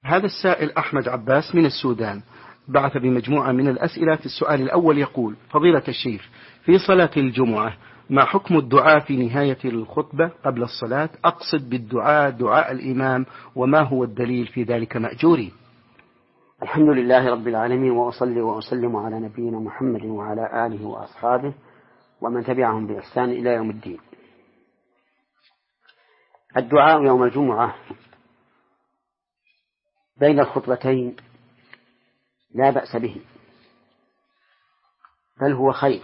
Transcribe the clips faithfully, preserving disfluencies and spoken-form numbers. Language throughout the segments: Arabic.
هذا السائل أحمد عباس من السودان بعث بمجموعة من الأسئلة. في السؤال الأول يقول: فضيلة الشيخ، في صلاة الجمعة ما حكم الدعاء في نهاية الخطبة قبل الصلاة؟ أقصد بالدعاء دعاء الإمام، وما هو الدليل في ذلك مأجوري؟ الحمد لله رب العالمين، وأصلي وأسلم على نبينا محمد وعلى آله وأصحابه ومن تبعهم بإحسان إلى يوم الدين. الدعاء يوم الجمعة بين الخطبتين لا بأس به، بل هو خير،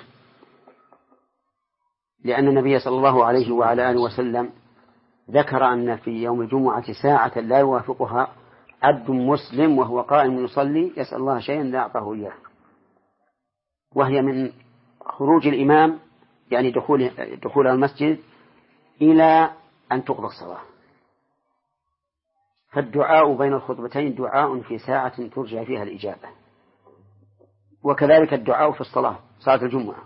لأن النبي صلى الله عليه وعلى آله وسلم ذكر أن في يوم الجمعة ساعة لا يوافقها عبد مسلم وهو قائم يصلي يسأل الله شيئا لا أعطاه إياه، وهي من خروج الإمام يعني دخول دخول المسجد إلى أن تقضى الصلاة. فالدعاء بين الخطبتين دعاء في ساعة ترجع فيها الإجابة، وكذلك الدعاء في الصلاة صلاة الجمعة.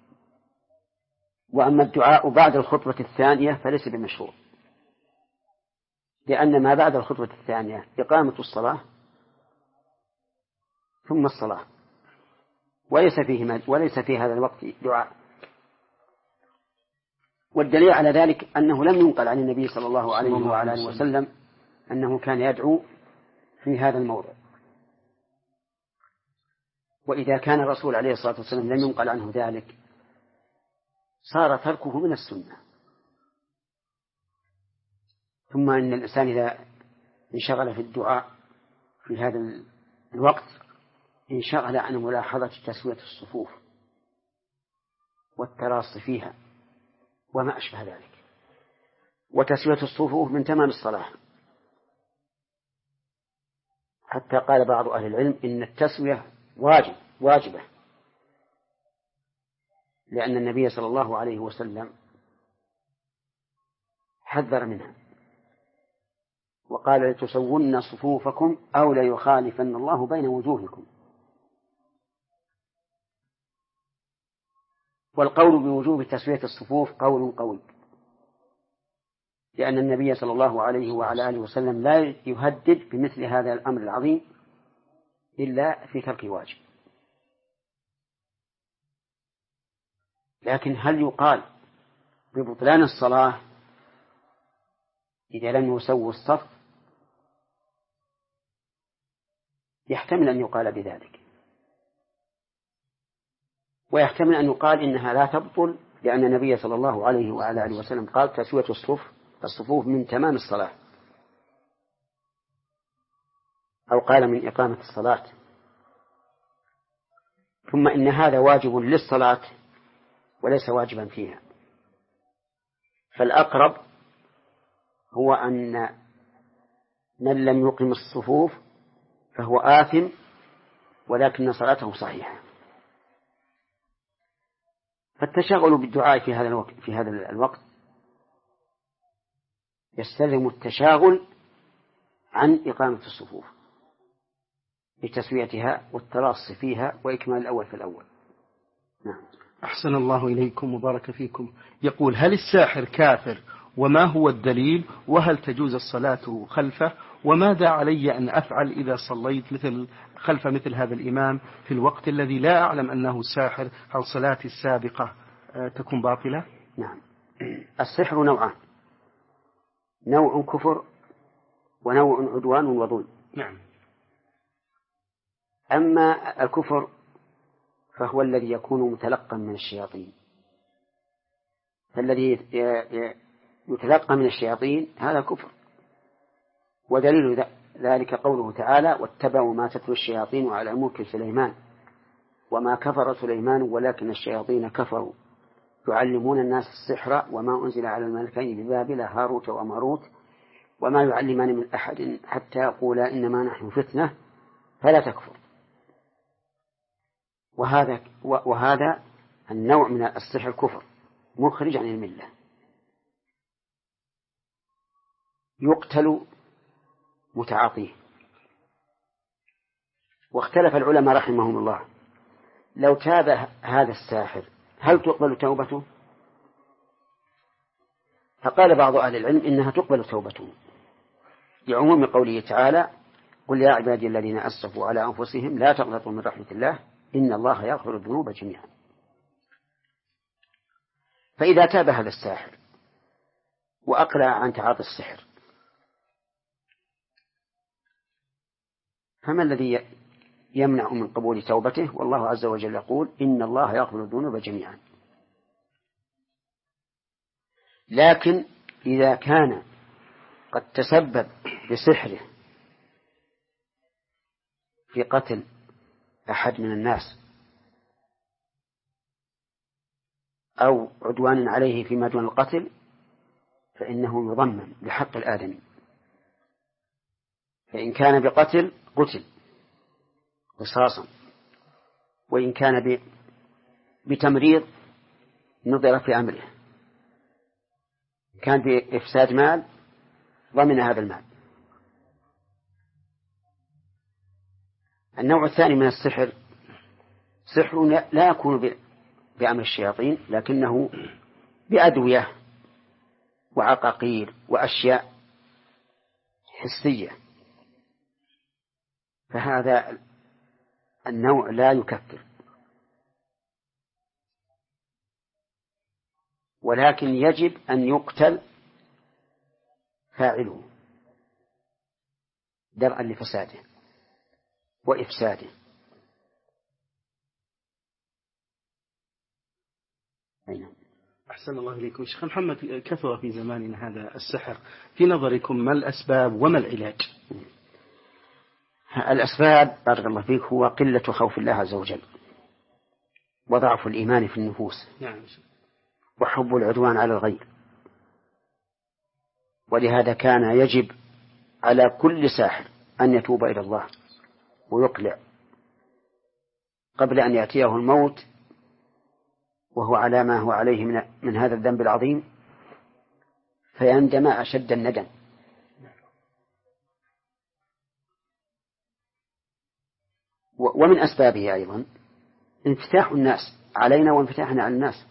وأما الدعاء بعد الخطبة الثانية فليس بمشروع، لأن ما بعد الخطبة الثانية إقامة الصلاة ثم الصلاة، وليس فيه وليس في هذا الوقت دعاء. والدليل على ذلك أنه لم ينقل عن النبي صلى الله عليه وعلى آله وسلم أنه كان يدعو في هذا الموضع. وإذا كان الرسول عليه الصلاة والسلام لم ينقل عنه ذلك صار تركه من السنة. ثم إن الإنسان إذا انشغل في الدعاء في هذا الوقت انشغل عن ملاحظة تسوية الصفوف والتراص فيها وما أشبه ذلك. وتسوية الصفوف من تمام الصلاة، حتى قال بعض أهل العلم إن التسوية واجب واجبة، لأن النبي صلى الله عليه وسلم حذر منها وقال: لتسون صفوفكم أو ليخالفن الله بين وجوهكم. والقول بوجوب تسوية الصفوف قول قوي، لأن النبي صلى الله عليه وعلى آله وسلم لا يهدد بمثل هذا الأمر العظيم إلا في ترك واجب. لكن هل يقال ببطلان الصلاة إذا لم يسووا الصف؟ يحتمل أن يقال بذلك، ويحتمل أن يقال إنها لا تبطل، لأن النبي صلى الله عليه وعلى آله وسلم قال: تسوية الصفوف الصفوف من تمام الصلاة، أو قال من إقامة الصلاة. ثم إن هذا واجب للصلاة وليس واجبا فيها، فالأقرب هو أن من لم يقم الصفوف فهو آثم، ولكن صلاته صحيحة. فالتشاغل بالدعاء في هذا الوقت في هذا الوقت يستلزم التشاغل عن إقامة الصفوف لتسويتها والتراص فيها وإكمال الأول في الأول. نعم. أحسن الله إليكم وبارك فيكم. يقول: هل الساحر كافر؟ وما هو الدليل؟ وهل تجوز الصلاة خلفه؟ وماذا علي أن أفعل إذا صليت مثل خلف مثل هذا الإمام في الوقت الذي لا أعلم أنه ساحر؟ هل صلاتي السابقة تكون باطلة؟ نعم. السحر نوعان: نوع كفر ونوع عدوان وظلم. نعم. أما الكفر فهو الذي يكون متلقا من الشياطين، فالذي يتلقى من الشياطين هذا كفر. ودليل ذلك قوله تعالى: واتبعوا ما تتلو الشياطين على ملك سليمان وما كفر سليمان ولكن الشياطين كفروا يعلمون الناس السحر وما أنزل على الملكين ببابل هاروت وماروت وما يعلمان من أحد حتى يقولا إنما نحن فتنة فلا تكفر. وهذا وهذا النوع من السحر كفر مخرج عن الملة، يقتل متعاطيه. واختلف العلماء رحمهم الله: لو تاب هذا الساحر هل تقبل توبته؟ فقال بعض أهل العلم إنها تقبل توبته، لعموم قوله تعالى: قل يا عبادي الذين أسرفوا على أنفسهم لا تقنطوا من رحمة الله إن الله يغفر الذنوب جميعا. فإذا تاب هذا الساحر وأقلع عن تعاطي السحر فما الذي يمنع من قبول توبته؟ والله عز وجل يقول إن الله يغفر الذنوب جميعا. لكن إذا كان قد تسبب بسحره في قتل أحد من الناس أو عدوان عليه فيما دون القتل فإنه يضمن بحق الآدمي. فإن كان بقتل قتل قصاصا، وإن كان بتمريض نظر في أمره، كان بإفساد مال ضمن هذا المال. النوع الثاني من السحر سحر لا يكون بأمر الشياطين لكنه بأدوية وعقاقير وأشياء حسية، فهذا النوع لا يكفر، ولكن يجب أن يقتل فاعله درءا لفساده وإفساده. أين؟ أحسن الله إليكم شيخ محمد. كثر في زماننا هذا السحر، في نظركم ما الأسباب وما العلاج؟ الأسباب بارك الله فيك هو قلة خوف الله عز وجل وضعف الإيمان في النفوس نعم. وحب العدوان على الغير. ولهذا كان يجب على كل ساحر أن يتوب إلى الله ويقلع قبل أن يأتيه الموت وهو على ما هو عليه من, من هذا الذنب العظيم فيندم أشد الندم. ومن أسبابه أيضا انفتاح الناس علينا وانفتاحنا على الناس،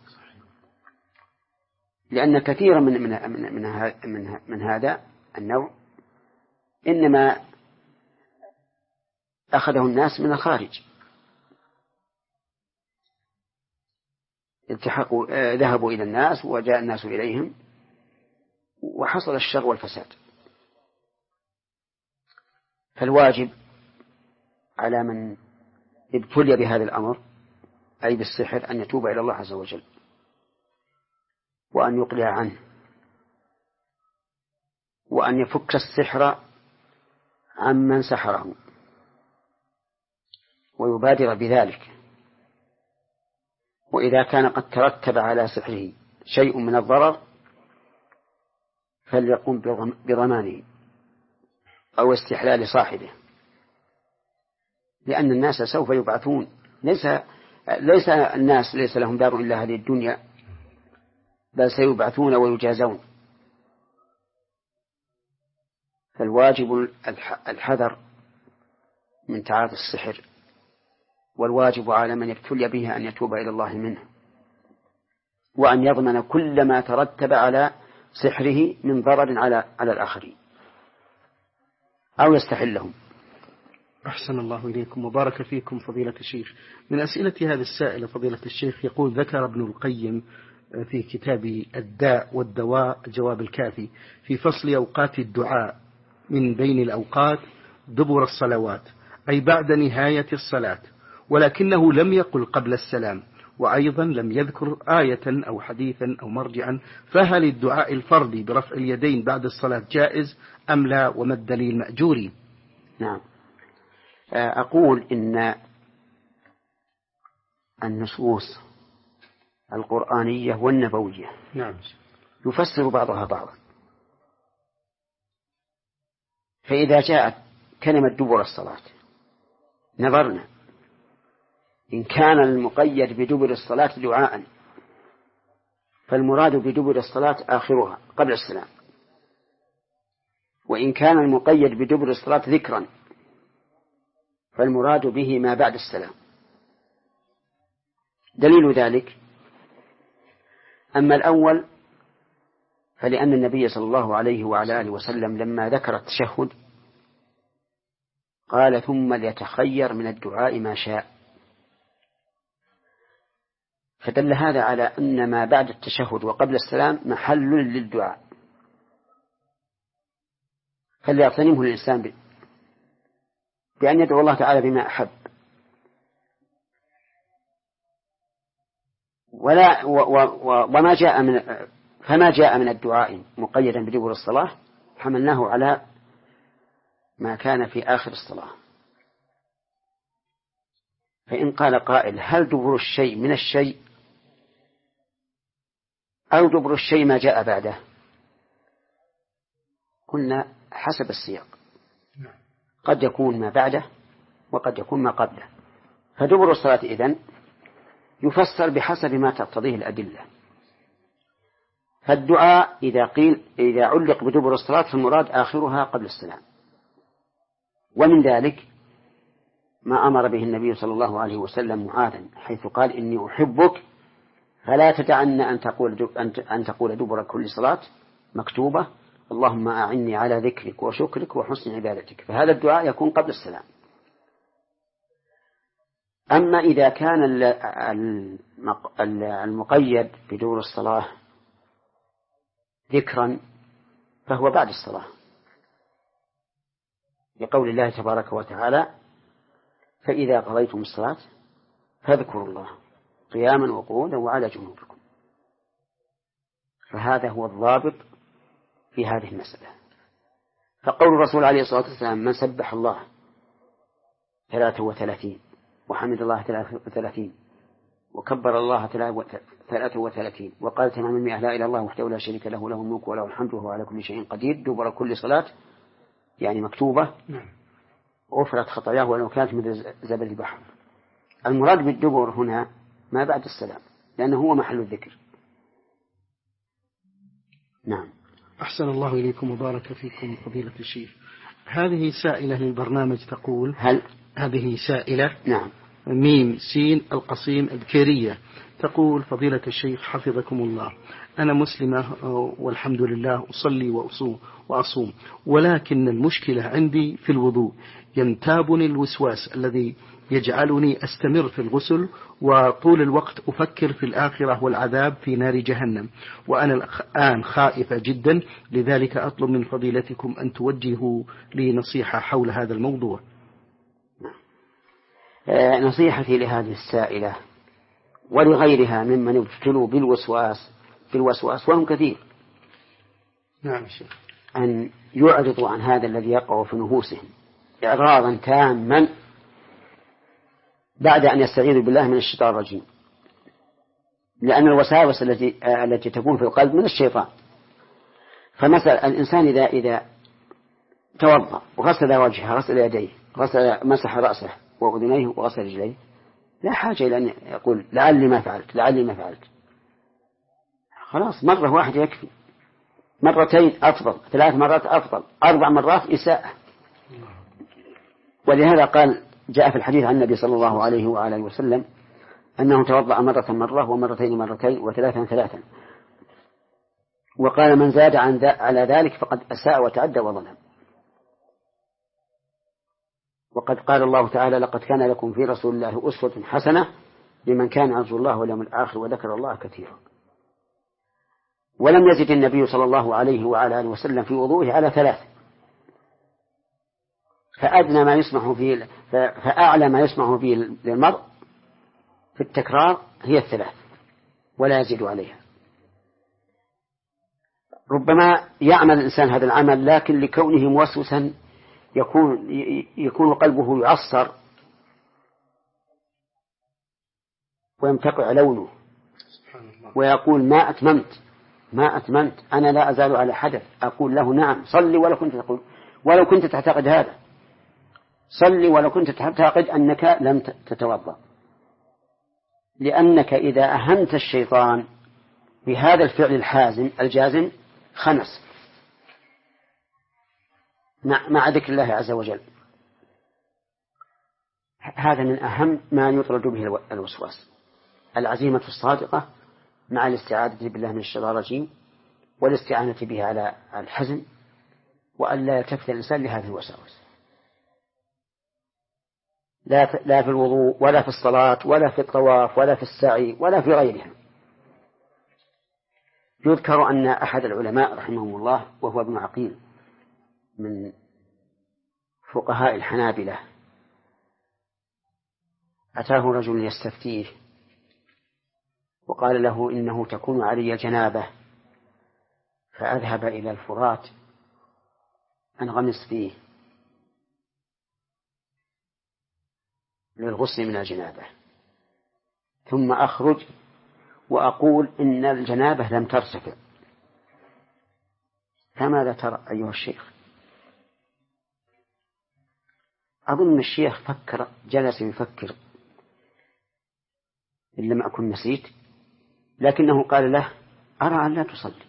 لأن كثيرا من من من, من, من هذا النوع إنما أخذه الناس من الخارج، التحقوا ذهبوا إلى الناس وجاء الناس إليهم وحصل الشر والفساد. فالواجب على من ابتلي بهذا الأمر أي بالسحر أن يتوب إلى الله عز وجل وأن يقلع عنه وأن يفك السحر عمن سحره ويبادر بذلك. وإذا كان قد ترتب على سحره شيء من الضرر فليقوم بضمانه أو استحلال صاحبه، لأن الناس سوف يبعثون. ليس ليس الناس ليس لهم دار إلا هذه الدنيا، بل سيبعثون ويجازون. فالواجب الحذر من تعاطي السحر، والواجب على من ابتلي به أن يتوب إلى الله منه وأن يضمن كل ما ترتب على سحره من ضرر على على الآخرين أو يستحلهم. أحسن الله إليكم وبارك فيكم فضيلة الشيخ. من أسئلة هذا السائل فضيلة الشيخ يقول: ذكر ابن القيم في كتاب الداء والدواء الجواب الكافي في فصل أوقات الدعاء من بين الأوقات دبر الصلوات، أي بعد نهاية الصلاة، ولكنه لم يقل قبل السلام، وأيضا لم يذكر آية أو حديثا أو مرجعا، فهل الدعاء الفردي برفع اليدين بعد الصلاة جائز أم لا، وما الدليل مأجوري؟ نعم، أقول إن النصوص القرآنية والنبوية نعم يفسر بعضها بعضا. فإذا جاءت كلمة دبر الصلاة نظرنا إن كان المقيد بدبر الصلاة دعاء فالمراد بدبر الصلاة آخرها قبل السلام، وإن كان المقيد بدبر الصلاة ذكرا فالمراد به ما بعد السلام. دليل ذلك: أما الأول فلأن النبي صلى الله عليه وعلى آله وسلم لما ذكر التشهد قال ثم ليتخير من الدعاء ما شاء. فدل هذا على أن ما بعد التشهد وقبل السلام محل للدعاء، فليغتنمه الإنسان بأن يدعو الله تعالى بما أحب. ولا و و و وما جاء من فما جاء من الدعاء مقيدا بدبر الصلاة حملناه على ما كان في آخر الصلاة. فإن قال قائل هل دبر الشيء من الشيء أو دبر الشيء ما جاء بعده؟ قلنا حسب السياق، قد يكون ما بعده وقد يكون ما قبله. فدبر الصلاة إذن يفسر بحسب ما تقتضيه الأدلة. فالدعاء إذا قيل إذا علق بدبر الصلاة فالمراد آخرها قبل السلام. ومن ذلك ما أمر به النبي صلى الله عليه وسلم معاذا حيث قال إني أحبك فلا تدعن أن تقول أن تقول دبر كل صلاة مكتوبة اللهم أعني على ذكرك وشكرك وحسن عبادتك. فهذا الدعاء يكون قبل السلام. أما إذا كان المقيد بدور الصلاة ذكرا فهو بعد الصلاة، لقول الله تبارك وتعالى فإذا قضيتم الصلاة فاذكروا الله قياما وقعودا وعلى جنوبكم. فهذا هو الضابط في هذه المسألة. فقول الرسول عليه الصلاة والسلام من سبح الله ثلاثة وثلاثين وحمد الله ثلاثة وثلاثين وكبر الله ثلاثة وثلاثين وقال تمام المئة لا إله إلا الله وحده لا شريك له له الملك وله الحمد وهو على كل شيء قدير دبر كل صلاة يعني مكتوبة غفرت خطاياه ولو كانت مثل زبد البحر. المراد بالدبر هنا ما بعد السلام لأنه هو محل الذكر. نعم. أحسن الله إليكم وبارك فيكم فضيلة الشيخ. هذه سائلة للبرنامج تقول هل هذه سائلة نعم ميم سين القصيم البكيرية تقول فضيلة الشيخ حفظكم الله أنا مسلمة والحمد لله أصلي وأصوم وأصوم ولكن المشكلة عندي في الوضوء ينتابني الوسواس الذي يجعلني أستمر في الغسل وطول الوقت أفكر في الآخرة والعذاب في نار جهنم وأنا الآن خائفة جدا لذلك أطلب من فضيلتكم أن توجهوا لي نصيحة حول هذا الموضوع. نصيحتي لهذه السائلة ولغيرها ممن ابتلوا بالوسواس بالوسواس وهم كثير نعم شيخ أن يعرضوا عن هذا الذي يقع في نفوسهم إعراضا تاما بعد أن يستعيذوا بالله من الشيطان الرجيم، لأن الوساوس التي التي تكون في القلب من الشيطان. فمثلا الإنسان إذا إذا توضأ وغسل وجهه غسل يديه غسل مسح رأسه وأذنيه وغسل رجليه لا حاجة إلى أن يقول لعلي ما فعلت لعلي ما فعلت. خلاص مرة واحدة يكفي، مرتين أفضل، ثلاث مرات أفضل، أربع مرات إساءة. ولهذا قال جاء في الحديث عن النبي صلى الله عليه وآله وسلم أنه توضأ مرة مرة ومرتين مرتين وثلاثا ثلاثا، وقال من زاد عن على ذلك فقد أساء وتعدى وظلم. وقد قال الله تعالى لقد كان لكم في رسول الله أسوة حسنة لمن كان يرجو الله واليوم الآخر وذكر الله كثيرا. ولم يزد النبي صلى الله عليه وعلى آله وسلم في وضوءه على ثلاث، فأدنى ما يسمح فيه فأعلى ما يسمح فيه للمرء في التكرار هي الثلاث ولا يزيد عليها. ربما يعمل الإنسان هذا العمل لكن لكونه موسوسا يكون يكون قلبه يعصر ويمتقع لونه ويقول ما أتممت ما أتممت أنا لا أزال على حدث. أقول له نعم صلي ولو كنت تقول ولو كنت تعتقد هذا، صلي ولو كنت تعتقد أنك لم تتوضأ، لأنك إذا أهنت الشيطان بهذا الفعل الحازم الجازم خنس مع ذكر الله عز وجل. هذا من أهم ما يطرد به الوسواس، العزيمة الصادقة مع الاستعاذة بالله من الشيطان الرجيم والاستعانة به على الحزن وأن لا يلتفت الإنسان لهذه الوساوس. لا في, لا في الوضوء ولا في الصلاة ولا في الطواف ولا في السعي ولا في غيرها. يذكر أن أحد العلماء رحمه الله وهو ابن عقيل من فقهاء الحنابلة أتاه رجل يستفتيه وقال له إنه تكون علي جنابة فأذهب إلى الفرات أنغمس فيه للغسل من الجنابة ثم أخرج وأقول إن الجنابة لم ترتفع، فماذا ترى أيها الشيخ؟ أظن الشيخ فكر، جلس يفكر إن لم أكن نسيت، لكنه قال له أرى أن لا تصلي،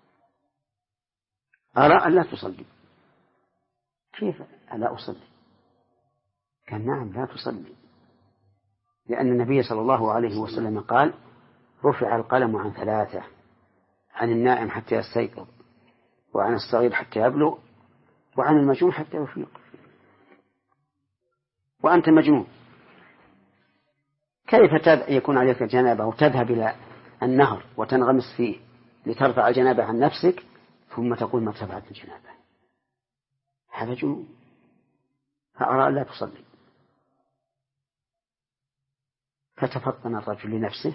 أرى أن لا تصلي. كيف ألا أصلي؟ قال نعم لا تصلي، لأن النبي صلى الله عليه وسلم قال رفع القلم عن ثلاثة: عن النائم حتى يستيقظ، وعن الصغير حتى يبلغ، وعن المجنون حتى يفيق. وأنت مجنون، كيف يكون عليك جنابة وتذهب إلى النهر وتنغمس فيه لترفع الجنابة عن نفسك ثم تقول ما ارتفعت الجنابة؟ هذا جنون. فأرى لا تصلي. فتفطن الرجل لنفسه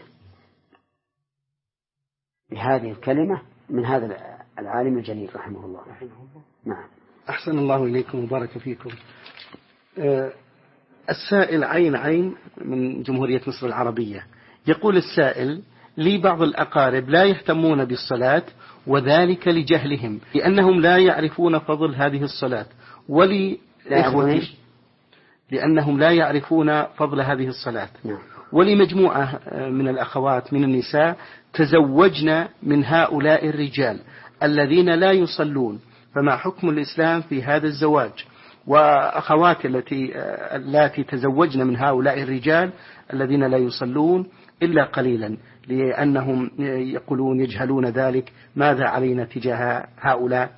بهذه الكلمة من هذا العالم الجليل رحمه الله. نعم. أحسن الله إليكم وبارك فيكم. أه السائل عين عين من جمهورية مصر العربية يقول السائل: لي بعض الأقارب لا يهتمون بالصلاة، وذلك لجهلهم، لأنهم لا يعرفون فضل هذه الصلاة، ولي إخوتي لأنهم لا يعرفون فضل هذه الصلاة. ولمجموعة من الأخوات من النساء تزوجن من هؤلاء الرجال الذين لا يصلون، فما حكم الإسلام في هذا الزواج؟ وأخواتي التي التي تزوجن من هؤلاء الرجال الذين لا يصلون إلا قليلا، لأنهم يقولون يجهلون ذلك، ماذا علينا تجاه هؤلاء؟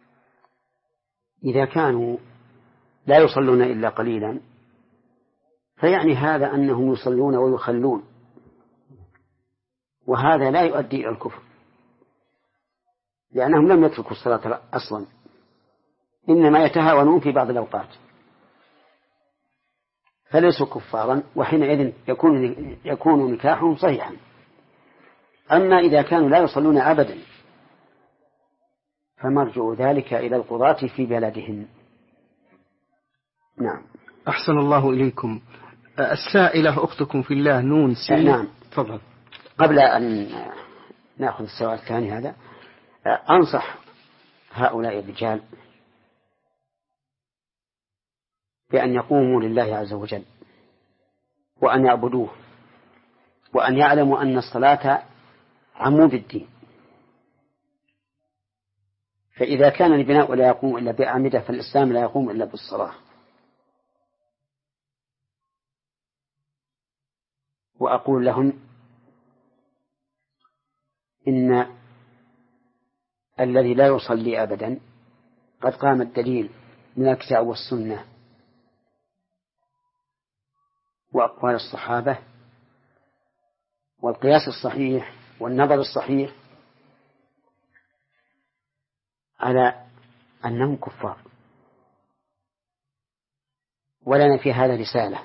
إذا كانوا لا يصلون إلا قليلا فيعني هذا أنهم يصلون ويخلون، وهذا لا يؤدي إلى الكفر، لأنهم لم يتركوا الصلاة أصلا، إنما يتهاونون في بعض الأوقات، فليسوا كفارا، وحينئذ يكون يكون نكاحهم صحيحا. أما إذا كانوا لا يصلون أبدا فمرجع ذلك إلى القضاة في بلدهم. نعم. أحسن الله إليكم. السائلة أختكم في الله نون سي. نعم. تفضل. قبل أن نأخذ السؤال الثاني هذا، أنصح هؤلاء الرجال بأن يقوموا لله عز وجل وأن يعبدوه، وأن يعلموا أن الصلاة عمود الدين، فإذا كان البناء لا يقوم إلا بأعمدة فالإسلام لا يقوم إلا بالصلاة. وأقول لهم إن الذي لا يصلي أبدا قد قام الدليل من الكتاب والسنة وأقوال الصحابة والقياس الصحيح والنظر الصحيح على أنهم كفار. ولنا في هذا رسالة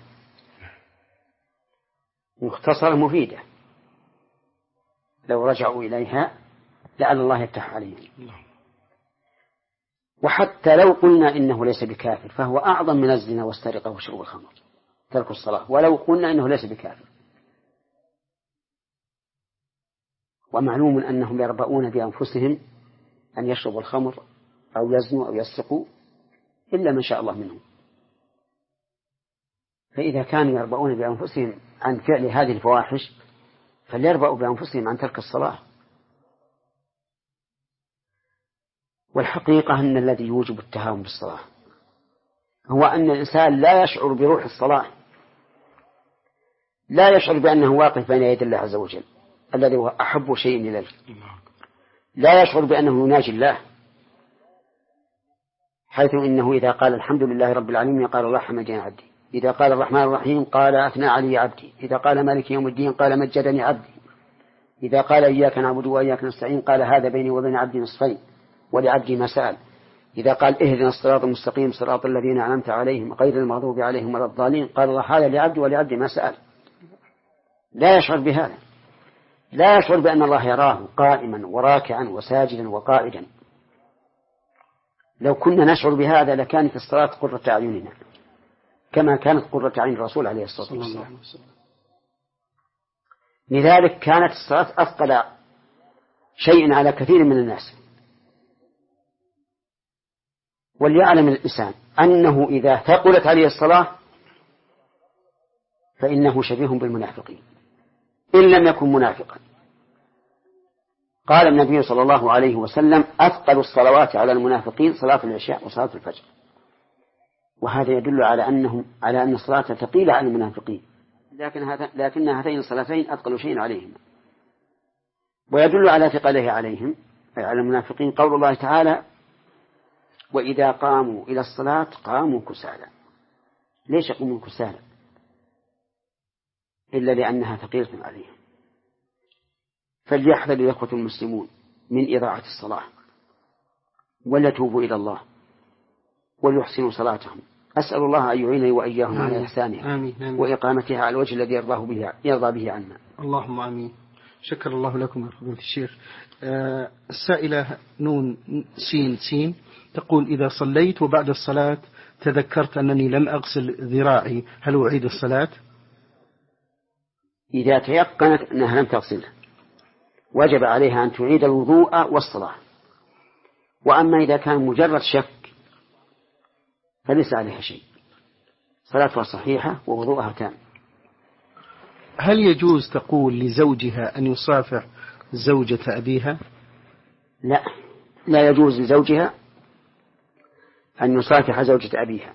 مختصرة مفيدة، لو رجعوا إليها لعل الله يفتح عليهم. وحتى لو قلنا إنه ليس بكافر فهو أعظم من الزنا والسرقة وشرب الخمر ترك الصلاة، ولو قلنا إنه ليس بكافر. ومعلوم أنهم يربؤون بأنفسهم أن يشربوا الخمر أو يزنوا أو يسرقوا إلا من شاء الله منهم. فإذا كانوا يربؤون بأنفسهم عن فعل هذه الفواحش فليربؤوا بأنفسهم عن ترك الصلاة. والحقيقة أن الذي يوجب التهاون بالصلاة هو أن الإنسان لا يشعر بروح الصلاة، لا يشعر بأنه واقف بين يدي الله عز وجل الذي هو أحب شيء إليه، لا يشعر بأنه يناجي الله، حيث إنه إذا قال الحمد لله رب العالمين قال الله حمدني عبدي، إذا قال الرحمن الرحيم قال أثنى علي عبدي، إذا قال مالك يوم الدين قال مجدني عبدي، إذا قال إياك نعبد وإياك نستعين قال هذا بيني وبين عبدي نصفين ولعبدي ما سأل، إذا قال اهدنا الصراط المستقيم صراط الذين أنعمت عليهم غير المغضوب عليهم ولا الضالين قال الله هذا لعبدي ولعبدي ما سأل. لا يشعر بهذا، لا يشعر بأن الله يراه قائما وراكعا وساجدا وقائدا. لو كنا نشعر بهذا لكانت الصلاة قرة أعيننا كما كانت قرة عين الرسول عليه الصلاة والسلام. لذلك كانت الصلاة أثقل شيء على كثير من الناس. وليعلم الإنسان أنه إذا ثقلت عليه الصلاة فإنه شبيه بالمنافقين إن لم يكن منافقا. قال النبي صلى الله عليه وسلم أثقل الصلوات على المنافقين صلاة العشاء وصلاة الفجر، وهذا يدل على أنهم على أن الصلاة ثقيلة على المنافقين، لكن هذا لكن هاتين الصلاتين أثقل شيء عليهم. ويدل على ثقله عليهم أي على المنافقين قول الله تعالى وإذا قاموا إلى الصلاة قاموا كسالى. ليش يقومون كسالى؟ إلا لأنها ثقيلة عليهم. فليحذر الإخوة المسلمون من إضاعة الصلاة وليتوبوا إلى الله وليحسنوا صلاتهم. أسأل الله أن يعينني وإياهم على إحسانها آمين. آمين. وإقامتها على الوجه الذي يرضاه به يرضى به عنا. اللهم آمين. شكر الله لكم يا فضيلة الشيخ. آه السائلة نون سين سين تقول إذا صليت وبعد الصلاة تذكرت أنني لم أغسل ذراعي هل أعيد الصلاة؟ إذا تيقنت أنها لم تغسله وجب عليها أن تعيد الوضوء والصلاة. وأما إذا كان مجرد شك فليس عليها شيء، صلاتها صحيحة ووضوءها تام. هل يجوز تقول لزوجها أن يصافح زوجة أبيها؟ لا، لا يجوز لزوجها أن يصافح زوجة أبيها.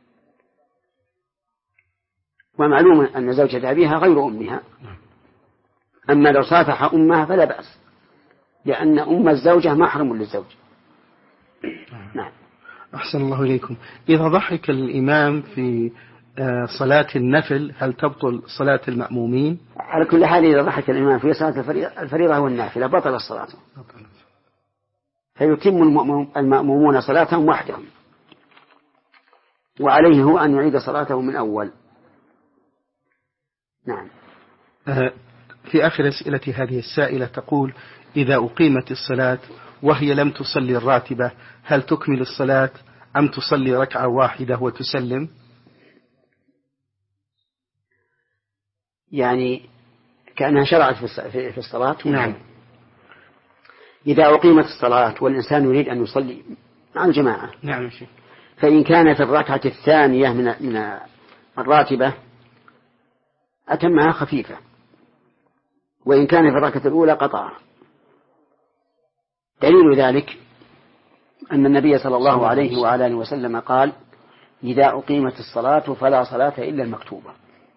ومعلوم أن زوجة أبيها غير أمها، أما لو صافح أمها فلا بأس، لأن أم الزوجة محرم للزوج. نعم. أحسن الله إليكم. إذا ضحك الإمام في صلاة النفل هل تبطل صلاة المأمومين؟ على كل حال إذا ضحك الإمام في صلاة الفريضة والنافلة بطل الصلاة، فيتم المأمومون صلاتهم وحدهم، وعليه هو أن يعيد صلاته من أول. نعم. في آخر أسئلة هذه السائلة تقول إذا أقيمت الصلاة وهي لم تصلي الراتبة هل تكمل الصلاة أم تصلي ركعة واحدة وتسلم؟ يعني كأنها شرعت في الصلاة. نعم. إذا أقيمت الصلاة والإنسان يريد أن يصلي مع الجماعة، نعم، فإن كانت الركعة الثانية من من الراتبة أتمها خفيفة، وإن كان في الركعة الأولى قطعها. دليل ذلك أن النبي صلى الله عليه وعلى آله وسلم قال إذا أقيمت الصلاة فلا صلاة إلا المكتوبة،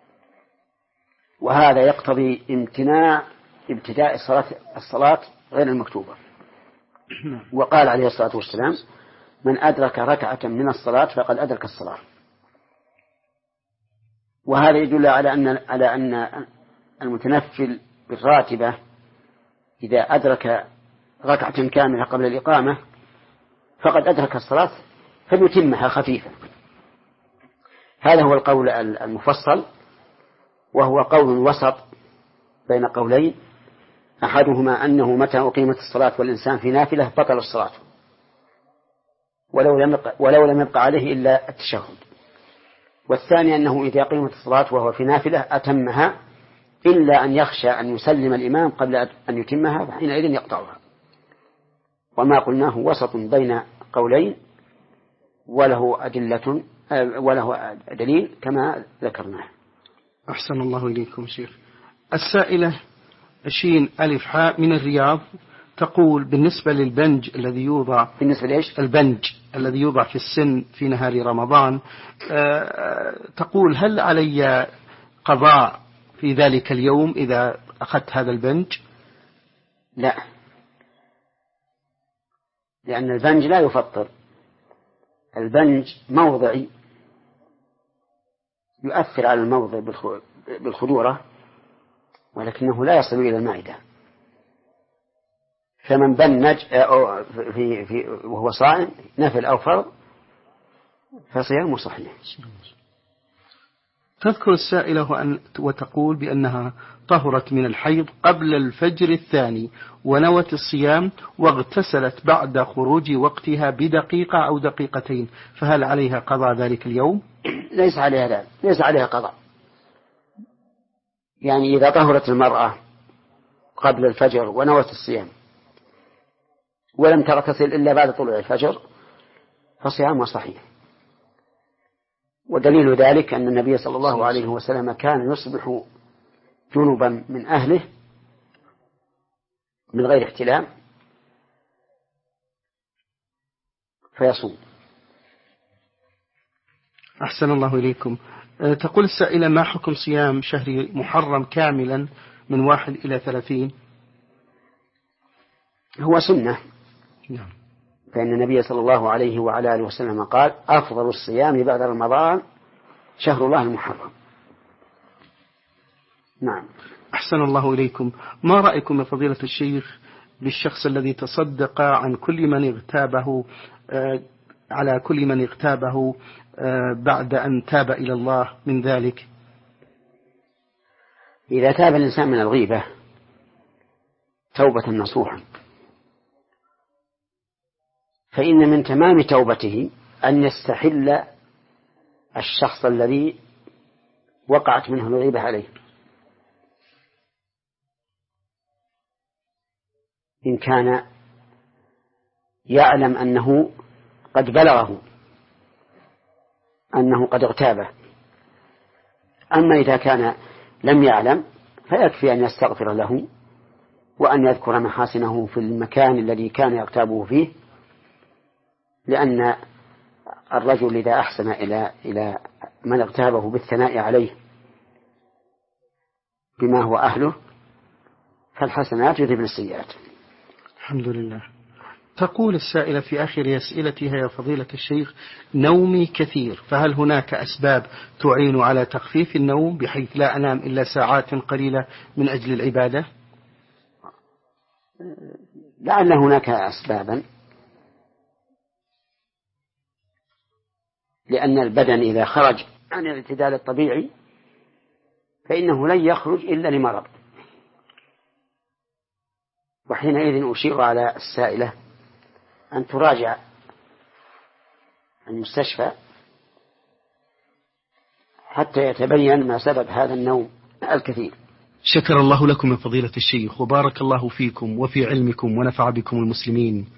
وهذا يقتضي امتناع ابتداء الصلاة الصلاة غير المكتوبة. وقال عليه الصلاة والسلام من أدرك ركعة من الصلاة فقد أدرك الصلاة. وهذا يدل على أن على أن المتنفل بالراتبة إذا أدرك ركعة كاملة قبل الإقامة فقد أدرك الصلاة فليتمها خفيفة. هذا هو القول المفصل، وهو قول وسط بين قولين، أحدهما أنه متى أقيمت الصلاة والإنسان في نافلة بطل الصلاة ولو لم يبق, ولو لم يبق عليه إلا التشهد، والثاني أنه إذا قيمت الصلاة وهو في نافلة أتمها إلا أن يخشى أن يسلم الإمام قبل أن يتمها فحينئذ يقطعها. وما قلناه وسط بين قولين وله أدلة وله دليل كما ذكرناه. أحسن الله إليكم شيخ. السائلة شين ألف حاء من الرياض تقول بالنسبة للبنج الذي يوضع بالنسبة ليش؟ البنج الذي يوضع في السن في نهار رمضان، تقول هل علي قضاء في ذلك اليوم إذا أخذت هذا البنج؟ لا، لأن البنج لا يفطر، البنج موضعي يؤثر على الموضع بالخدورة ولكنه لا يصل إلى المعدة. فمن بنج في في وهو صائم نفل أو فرض فصيامه صحيح. تذكر السائلة أن وتقول بأنها طهرت من الحيض قبل الفجر الثاني ونوت الصيام واغتسلت بعد خروج وقتها بدقيقة أو دقيقتين، فهل عليها قضاء ذلك اليوم؟ ليس عليها ذلك، ليس عليها قضاء. يعني إذا طهرت المرأة قبل الفجر ونوت الصيام ولم تغتسل إلا بعد طلوع الفجر فصيامها صحيح. ودليل ذلك أن النبي صلى الله عليه وسلم كان يصبح جنبا من أهله من غير احتلام فيصوم. أحسن الله إليكم. تقول السائلة: ما حكم صيام شهر محرم كاملا من واحد إلى ثلاثين؟ هو سنة. نعم. فإن النبي صلى الله عليه وعلى آله وسلم قال: أفضل الصيام بعد رمضان شهر الله المحرم. نعم. أحسن الله إليكم. ما رأيكم يا فضيلة الشيخ بالشخص الذي تصدق عن كل من اغتابه آه على كل من اغتابه آه بعد أن تاب إلى الله من ذلك؟ إذا تاب الإنسان من الغيبة توبة نصوحا فإن من تمام توبته أن يستحل الشخص الذي وقعت منه الغيبة عليه، إن كان يعلم أنه قد بلغه أنه قد اغتابه. أما إذا كان لم يعلم فيكفي أن يستغفر له وأن يذكر محاسنه في المكان الذي كان يغتابه فيه، لأن الرجل إذا أحسن إلى إلى من اغتابه بالثناء عليه بما هو أهله فالحسنات يذهبن السيئات. الحمد لله. تقول السائلة في آخر أسئلتها: يا فضيلة الشيخ، نومي كثير، فهل هناك أسباب تعين على تخفيف النوم بحيث لا أنام إلا ساعات قليلة من أجل العبادة؟ لعل هناك أسبابا، لأن البدن إذا خرج عن الاعتدال الطبيعي فإنه لن يخرج إلا لمرض، وحينئذ أشير على السائلة أن تراجع المستشفى حتى يتبين ما سبب هذا النوم الكثير. شكر الله لكم يا فضيلة الشيخ، وبارك الله فيكم وفي علمكم ونفع بكم المسلمين.